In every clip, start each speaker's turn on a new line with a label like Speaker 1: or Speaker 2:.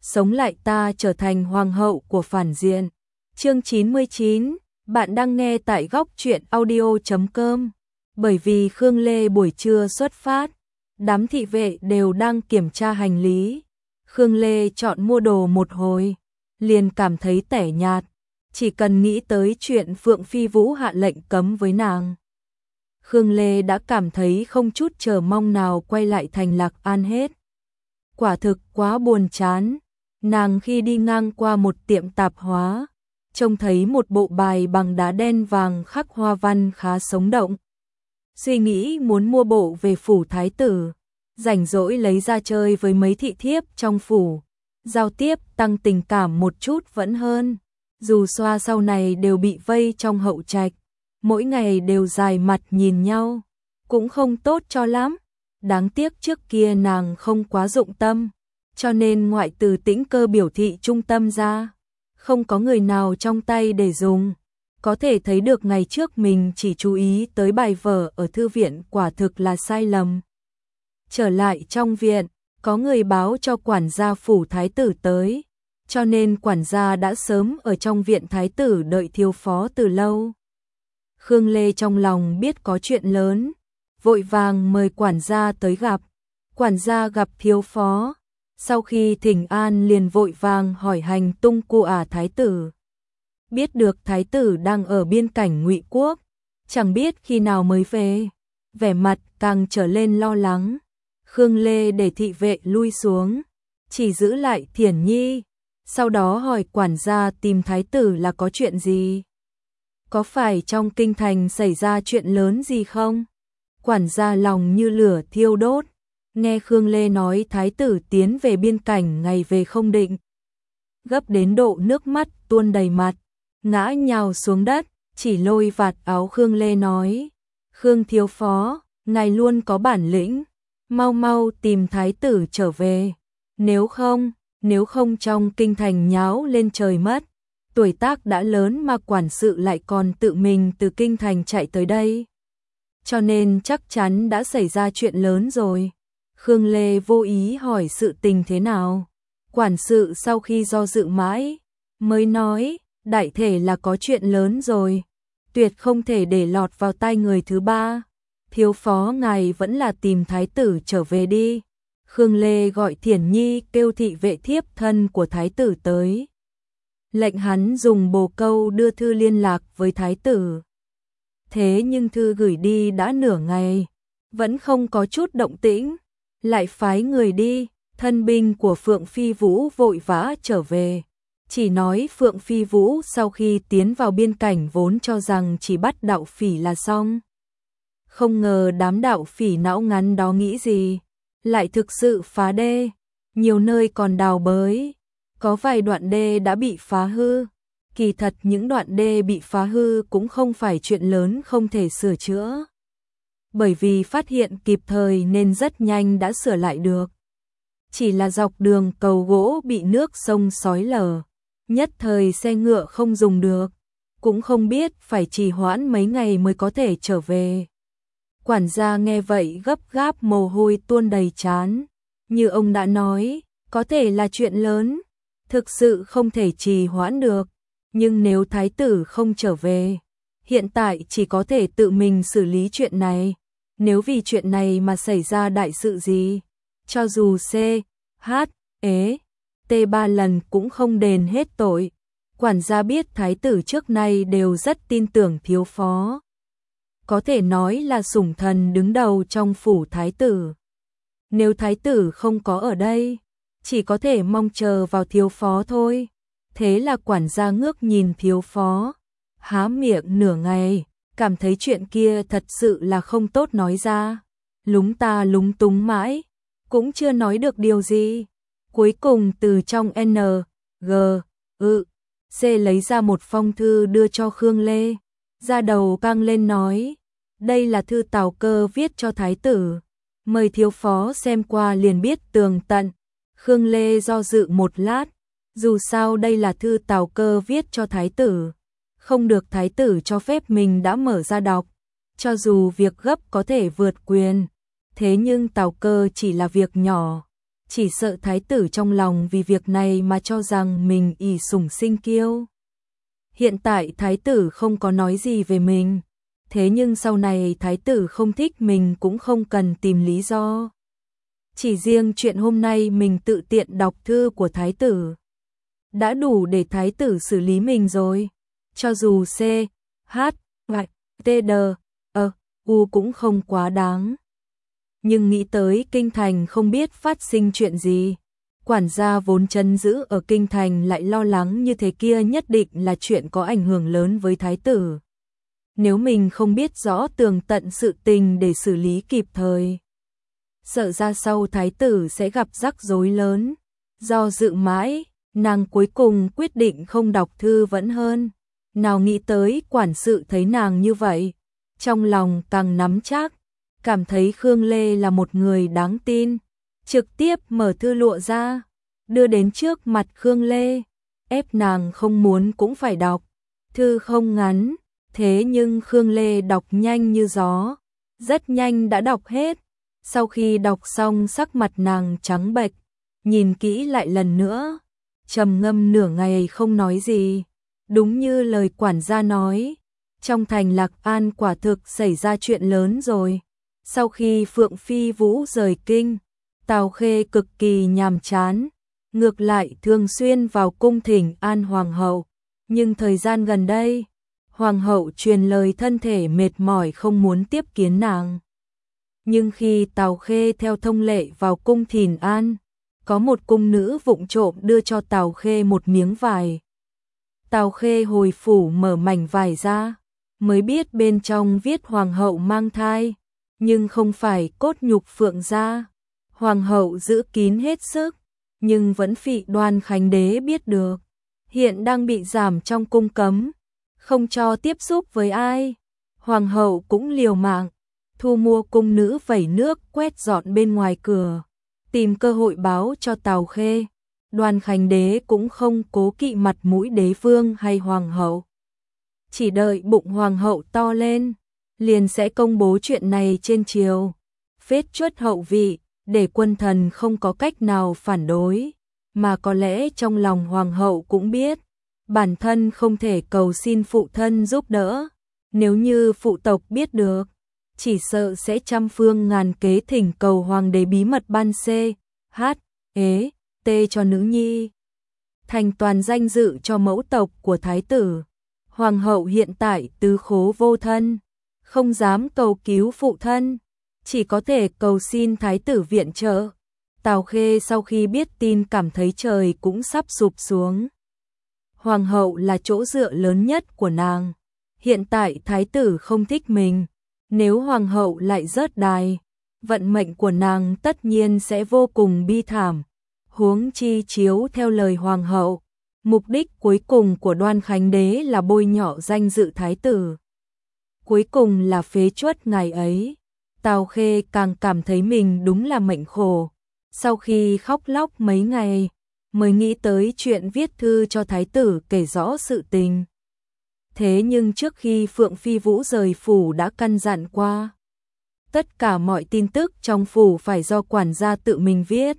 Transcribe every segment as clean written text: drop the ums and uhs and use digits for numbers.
Speaker 1: sống lại ta trở thành hoàng hậu của phản diện. Chương 99, bạn đang nghe tại góc truyện audio.com. Bởi vì Khương Lê buổi trưa xuất phát, đám thị vệ đều đang kiểm tra hành lý. Khương Lê chọn mua đồ một hồi, liền cảm thấy tẻ nhạt, chỉ cần nghĩ tới chuyện Phượng Phi Vũ hạ lệnh cấm với nàng. Khương Lê đã cảm thấy không chút chờ mong nào quay lại thành Lạc An hết. Quả thực quá buồn chán, nàng khi đi ngang qua một tiệm tạp hóa, trông thấy một bộ bài bằng đá đen vàng khắc hoa văn khá sống động. Suy nghĩ muốn mua bộ về phủ thái tử, rảnh rỗi lấy ra chơi với mấy thị thiếp trong phủ, giao tiếp tăng tình cảm một chút vẫn hơn. Dù xoa sau này đều bị vây trong hậu trạch, mỗi ngày đều dài mặt nhìn nhau, cũng không tốt cho lắm. Đáng tiếc trước kia nàng không quá dụng tâm, cho nên ngoại trừ Tĩnh Cơ biểu thị trung tâm ra, không có người nào trong tay để dùng. Có thể thấy được ngày trước mình chỉ chú ý tới bài vở ở thư viện quả thực là sai lầm. Trở lại trong viện, có người báo cho quản gia phủ thái tử tới, cho nên quản gia đã sớm ở trong viện thái tử đợi thiếu phó từ lâu. Khương Lê trong lòng biết có chuyện lớn, vội vàng mời quản gia tới gặp. Quản gia gặp thiếu phó, sau khi thỉnh an liền vội vàng hỏi hành tung của thái tử. Biết được thái tử đang ở biên cảnh Ngụy Quốc, chẳng biết khi nào mới về, vẻ mặt càng trở lên lo lắng. Khương Lê để thị vệ lui xuống, chỉ giữ lại Thiển Nhi, sau đó hỏi quản gia tìm thái tử là có chuyện gì? Có phải trong kinh thành xảy ra chuyện lớn gì không? Quản gia lòng như lửa thiêu đốt, nghe Khương Lê nói thái tử tiến về biên cảnh ngày về không định. Gấp đến độ nước mắt tuôn đầy mặt, ngã nhào xuống đất, chỉ lôi vạt áo Khương Lê nói: Khương thiếu phó, ngài luôn có bản lĩnh, mau mau tìm thái tử trở về. Nếu không trong kinh thành nháo lên trời mất. Tuổi tác đã lớn mà quản sự lại còn tự mình từ kinh thành chạy tới đây. Cho nên chắc chắn đã xảy ra chuyện lớn rồi. Khương Lê vô ý hỏi sự tình thế nào. Quản sự sau khi do dự mãi, mới nói, đại thể là có chuyện lớn rồi. Tuyệt không thể để lọt vào tai người thứ ba. Thiếu phó ngài vẫn là tìm thái tử trở về đi. Khương Lê gọi Thiển Nhi kêu thị vệ thiếp thân của thái tử tới. Lệnh hắn dùng bồ câu đưa thư liên lạc với thái tử. Thế nhưng thư gửi đi đã nửa ngày, vẫn không có chút động tĩnh. Lại phái người đi, thân binh của Phượng Phi Vũ vội vã trở về. Chỉ nói Phượng Phi Vũ sau khi tiến vào biên cảnh vốn cho rằng chỉ bắt đạo phỉ là xong. Không ngờ đám đạo phỉ não ngắn đó nghĩ gì, lại thực sự phá đê, nhiều nơi còn đào bới. Có vài đoạn đê đã bị phá hư. Kỳ thật những đoạn đê bị phá hư cũng không phải chuyện lớn không thể sửa chữa. Bởi vì phát hiện kịp thời nên rất nhanh đã sửa lại được. Chỉ là dọc đường cầu gỗ bị nước sông xói lở, nhất thời xe ngựa không dùng được, cũng không biết phải trì hoãn mấy ngày mới có thể trở về. Quản gia nghe vậy gấp gáp mồ hôi tuôn đầy trán. Như ông đã nói, có thể là chuyện lớn, thực sự không thể trì hoãn được, nhưng nếu thái tử không trở về, hiện tại chỉ có thể tự mình xử lý chuyện này. Nếu vì chuyện này mà xảy ra đại sự gì, cho dù C, H, E, T 3 lần cũng không đền hết tội. Quản gia biết thái tử trước nay đều rất tin tưởng thiếu phó, có thể nói là sủng thần đứng đầu trong phủ thái tử. Nếu thái tử không có ở đây, chỉ có thể mong chờ vào thiếu phó thôi. Thế là quản gia ngước nhìn thiếu phó, há miệng nửa ngày, cảm thấy chuyện kia thật sự là không tốt nói ra. Lúng ta lúng túng mãi, cũng chưa nói được điều gì. Cuối cùng từ trong N, G, C lấy ra một phong thư đưa cho Khương Lê. Da đầu căng lên nói, đây là thư Tào Cơ viết cho thái tử, mời thiếu phó xem qua liền biết tường tận. Khương Lê do dự một lát, dù sao đây là thư Tào Cơ viết cho thái tử, không được thái tử cho phép mình đã mở ra đọc. Cho dù việc gấp có thể vượt quyền, thế nhưng Tào Cơ chỉ là việc nhỏ, chỉ sợ thái tử trong lòng vì việc này mà cho rằng mình ỷ sủng sinh kiêu. Hiện tại thái tử không có nói gì về mình, thế nhưng sau này thái tử không thích mình cũng không cần tìm lý do. Chỉ riêng chuyện hôm nay mình tự tiện đọc thư của thái tử đã đủ để thái tử xử lý mình rồi. Cho dù C, H, T, D, U cũng không quá đáng. Nhưng nghĩ tới kinh thành không biết phát sinh chuyện gì. Quản gia vốn trấn giữ ở kinh thành lại lo lắng như thế kia nhất định là chuyện có ảnh hưởng lớn với thái tử. Nếu mình không biết rõ tường tận sự tình để xử lý kịp thời, sợ ra sau thái tử sẽ gặp rắc rối lớn. Do dự mãi, nàng cuối cùng quyết định không đọc thư vẫn hơn. Nào nghĩ tới quản sự thấy nàng như vậy, trong lòng càng nắm chắc, cảm thấy Khương Lê là một người đáng tin, trực tiếp mở thư lụa ra, đưa đến trước mặt Khương Lê, ép nàng không muốn cũng phải đọc. Thư không ngắn, thế nhưng Khương Lê đọc nhanh như gió, rất nhanh đã đọc hết. Sau khi đọc xong sắc mặt nàng trắng bệch, nhìn kỹ lại lần nữa, trầm ngâm nửa ngày không nói gì. Đúng như lời quản gia nói, trong thành Lạc An quả thực xảy ra chuyện lớn rồi. Sau khi Phượng Phi Vũ rời kinh, Tào Khê cực kỳ nhàm chán, ngược lại thường xuyên vào cung thỉnh an hoàng hậu. Nhưng thời gian gần đây, hoàng hậu truyền lời thân thể mệt mỏi không muốn tiếp kiến nàng. Nhưng khi Tào Khê theo thông lệ vào cung thỉnh an, có một cung nữ vụng trộm đưa cho Tào Khê một miếng vải. Tào Khê hồi phủ mở mảnh vải ra, mới biết bên trong viết hoàng hậu mang thai, nhưng không phải cốt nhục Phượng gia. Hoàng hậu giữ kín hết sức, nhưng vẫn bị Đoan Khánh Đế biết được. Hiện đang bị giảm trong cung cấm, không cho tiếp xúc với ai. Hoàng hậu cũng liều mạng, thu mua cung nữ vẩy nước quét dọn bên ngoài cửa, tìm cơ hội báo cho Tào Khê. Đoan Khánh Đế cũng không cố kỵ mặt mũi đế vương hay hoàng hậu. Chỉ đợi bụng hoàng hậu to lên, liền sẽ công bố chuyện này trên triều, phết chuất hậu vị, để quân thần không có cách nào phản đối. Mà có lẽ trong lòng hoàng hậu cũng biết, bản thân không thể cầu xin phụ thân giúp đỡ. Nếu như phụ tộc biết được, chỉ sợ sẽ trăm phương ngàn kế thỉnh cầu hoàng đế bí mật ban C, H, E, T cho nữ nhi, thành toàn danh dự cho mẫu tộc của thái tử. Hoàng hậu hiện tại tứ khố vô thân, không dám cầu cứu phụ thân, chỉ có thể cầu xin thái tử viện trợ. Tào Khê sau khi biết tin cảm thấy trời cũng sắp sụp xuống. Hoàng hậu là chỗ dựa lớn nhất của nàng. Hiện tại thái tử không thích mình, nếu hoàng hậu lại rớt đài, vận mệnh của nàng tất nhiên sẽ vô cùng bi thảm. Huống chi chiếu theo lời hoàng hậu, mục đích cuối cùng của Đoan Khánh Đế là bôi nhọ danh dự thái tử, cuối cùng là phế truất ngài ấy. Tào Khê càng cảm thấy mình đúng là mệnh khổ. Sau khi khóc lóc mấy ngày, mới nghĩ tới chuyện viết thư cho thái tử kể rõ sự tình. Thế nhưng trước khi Phượng Phi Vũ rời phủ đã căn dặn qua, tất cả mọi tin tức trong phủ phải do quản gia tự mình viết.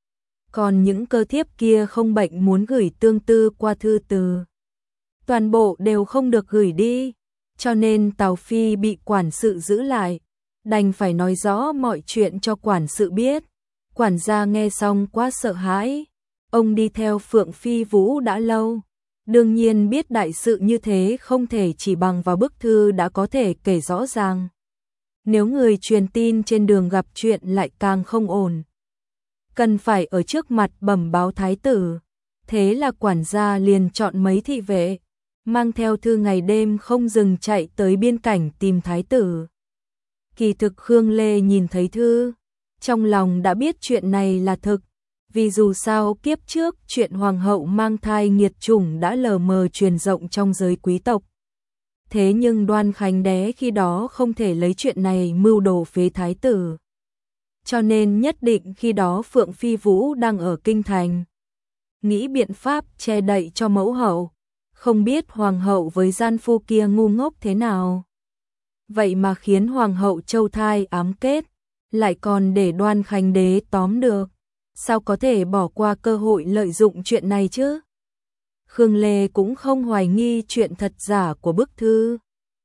Speaker 1: Còn những cơ thiếp kia không bệnh muốn gửi tương tư qua thư từ, toàn bộ đều không được gửi đi, cho nên Tào Phi bị quản sự giữ lại, đành phải nói rõ mọi chuyện cho quản sự biết. Quản gia nghe xong quá sợ hãi, ông đi theo Phượng Phi Vũ đã lâu, đương nhiên biết đại sự như thế không thể chỉ bằng vào bức thư đã có thể kể rõ ràng. Nếu người truyền tin trên đường gặp chuyện lại càng không ổn, cần phải ở trước mặt bẩm báo thái tử. Thế là quản gia liền chọn mấy thị vệ, mang theo thư ngày đêm không dừng chạy tới biên cảnh tìm thái tử. Kỳ thực Khương Lê nhìn thấy thư, trong lòng đã biết chuyện này là thực, vì dù sao kiếp trước chuyện hoàng hậu mang thai nghiệt chủng đã lờ mờ truyền rộng trong giới quý tộc. Thế nhưng Đoan Khánh Đế khi đó không thể lấy chuyện này mưu đồ phế thái tử. Cho nên nhất định khi đó Phượng Phi Vũ đang ở kinh thành, nghĩ biện pháp che đậy cho mẫu hậu, không biết hoàng hậu với gian phu kia ngu ngốc thế nào. Vậy mà khiến hoàng hậu châu thai ám kết, lại còn để Đoan Khánh Đế tóm được. sao có thể bỏ qua cơ hội lợi dụng chuyện này chứ? Khương Lê cũng không hoài nghi chuyện thật giả của bức thư.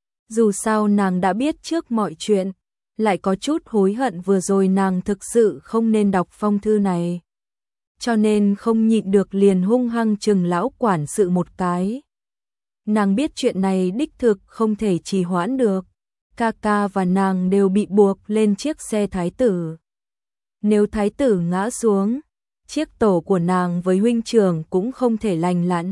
Speaker 1: Dù sao nàng đã biết trước mọi chuyện, lại có chút hối hận vừa rồi nàng thực sự không nên đọc phong thư này. Cho nên không nhịn được liền hung hăng chừng lão quản sự một cái. Nàng biết chuyện này đích thực không thể trì hoãn được. Ca ca và nàng đều bị buộc lên chiếc xe thái tử. Nếu thái tử ngã xuống, chiếc tổ của nàng với huynh trưởng cũng không thể lành lặn.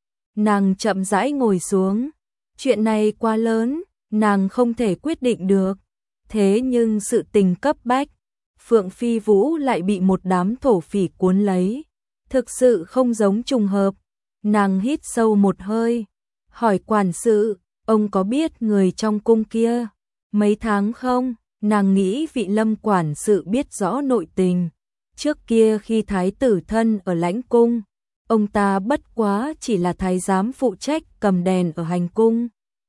Speaker 1: Nàng chậm rãi ngồi xuống. Chuyện này quá lớn, nàng không thể quyết định được. Thế nhưng sự tình cấp bách, Phượng Phi Vũ lại bị một đám thổ phỉ cuốn lấy. Thực sự không giống trùng hợp. Nàng hít sâu một hơi, hỏi quản sự, ông có biết người trong cung kia mấy tháng không? Nàng nghĩ vị Lâm quản sự biết rõ nội tình. Trước kia khi thái tử thân ở lãnh cung, ông ta bất quá chỉ là thái giám phụ trách cầm đèn ở hành cung.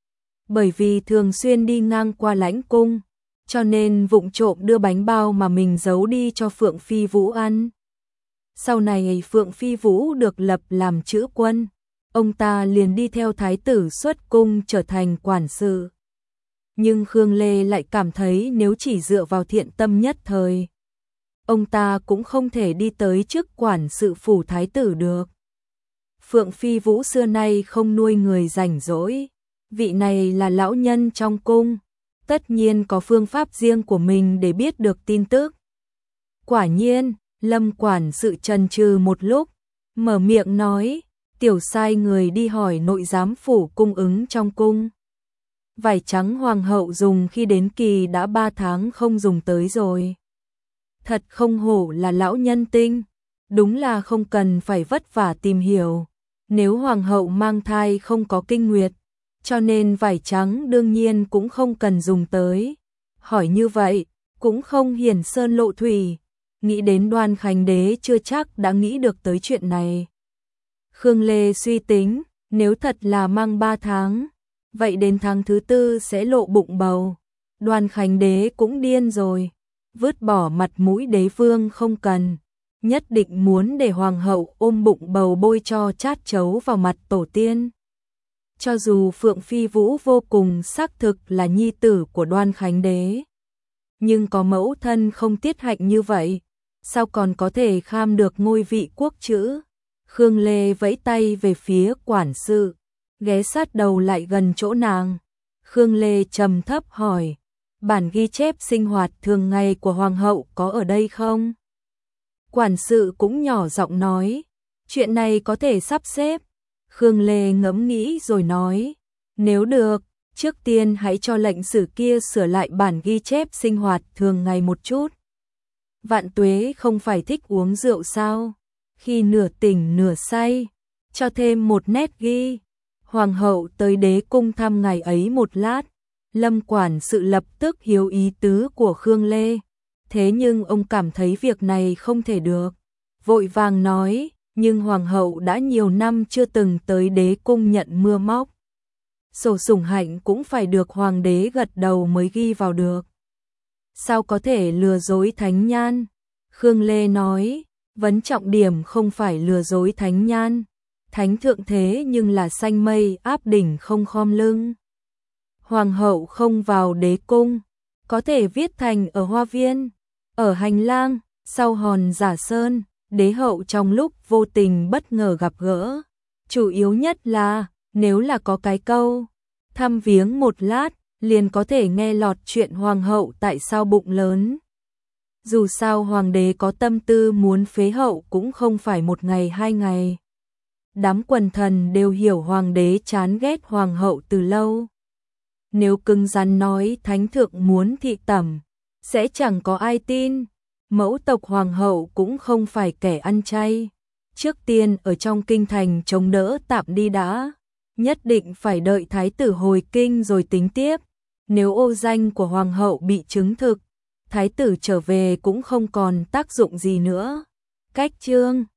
Speaker 1: Bởi vì thường xuyên đi ngang qua lãnh cung, cho nên vụng trộm đưa bánh bao mà mình giấu đi cho Phượng Phi Vũ ăn. Sau này Phượng Phi Vũ được lập làm chữ quân, ông ta liền đi theo thái tử xuất cung trở thành quản sự. Nhưng Khương Lê lại cảm thấy nếu chỉ dựa vào thiện tâm nhất thời, ông ta cũng không thể đi tới chức quản sự phủ thái tử được. Phượng Phi Vũ xưa nay không nuôi người rảnh rỗi, vị này là lão nhân trong cung, tất nhiên có phương pháp riêng của mình để biết được tin tức. Quả nhiên, Lâm quản sự chần chừ một lúc, mở miệng nói, tiểu sai người đi hỏi nội giám phủ cung ứng trong cung. Vải trắng hoàng hậu dùng khi đến kỳ đã 3 tháng không dùng tới rồi. Thật không hổ là lão nhân tinh, đúng là không cần phải vất vả tìm hiểu. Nếu hoàng hậu mang thai không có kinh nguyệt, cho nên vải trắng đương nhiên cũng không cần dùng tới. Hỏi như vậy, cũng không hiển sơn lộ thủy, nghĩ đến Đoan Khánh đế chưa chắc đã nghĩ được tới chuyện này. Khương Lê suy tính, nếu thật là mang 3 tháng, vậy đến tháng thứ 4 sẽ lộ bụng bầu. Đoan Khánh đế cũng điên rồi, vứt bỏ mặt mũi đế vương không cần, nhất định muốn để hoàng hậu ôm bụng bầu bôi cho chát chấu vào mặt tổ tiên. Cho dù Phượng Phi Vũ vô cùng xác thực là nhi tử của Đoan Khánh đế, nhưng có mẫu thân không tiết hạnh như vậy, sao còn có thể kham được ngôi vị quốc chữ? Khương Lê vẫy tay về phía quản sự, ghé sát đầu lại gần chỗ nàng. Khương Lê trầm thấp hỏi, bản ghi chép sinh hoạt thường ngày của hoàng hậu có ở đây không? Quản sự cũng nhỏ giọng nói, chuyện này có thể sắp xếp. Khương Lê ngẫm nghĩ rồi nói, nếu được, trước tiên hãy cho lệnh sử kia sửa lại bản ghi chép sinh hoạt thường ngày một chút. Vạn Tuế không phải thích uống rượu sao? Khi nửa tỉnh nửa say, cho thêm một nét ghi. Hoàng hậu tới đế cung thăm ngày ấy một lát, Lâm quản sự lập tức hiểu ý tứ của Khương Lê. Thế nhưng ông cảm thấy việc này không thể được. Vội vàng nói, nhưng hoàng hậu đã nhiều năm chưa từng tới đế cung nhận mưa móc. Sổ sủng hạnh cũng phải được hoàng đế gật đầu mới ghi vào được. Sao có thể lừa dối thánh nhan? Khương Lê nói, vấn trọng điểm không phải lừa dối thánh nhan. Thánh thượng thế nhưng là sanh mây áp đỉnh không khom lưng. Hoàng hậu không vào đế cung, có thể viết thành ở hoa viên, ở hành lang, sau hòn giả sơn, đế hậu trong lúc vô tình bất ngờ gặp gỡ. Chủ yếu nhất là, nếu là có cái câu, thăm viếng một lát, liền có thể nghe lọt chuyện hoàng hậu tại sao bụng lớn. Dù sao hoàng đế có tâm tư muốn phế hậu cũng không phải một ngày 2 ngày. Đám quần thần đều hiểu hoàng đế chán ghét hoàng hậu từ lâu. Nếu cứng rắn nói thánh thượng muốn thị tẩm, sẽ chẳng có ai tin. Mẫu tộc hoàng hậu cũng không phải kẻ ăn chay. Trước tiên ở trong kinh thành chống đỡ tạm đi đã. Nhất định phải đợi thái tử hồi kinh rồi tính tiếp. Nếu ô danh của hoàng hậu bị chứng thực, thái tử trở về cũng không còn tác dụng gì nữa. Cách chương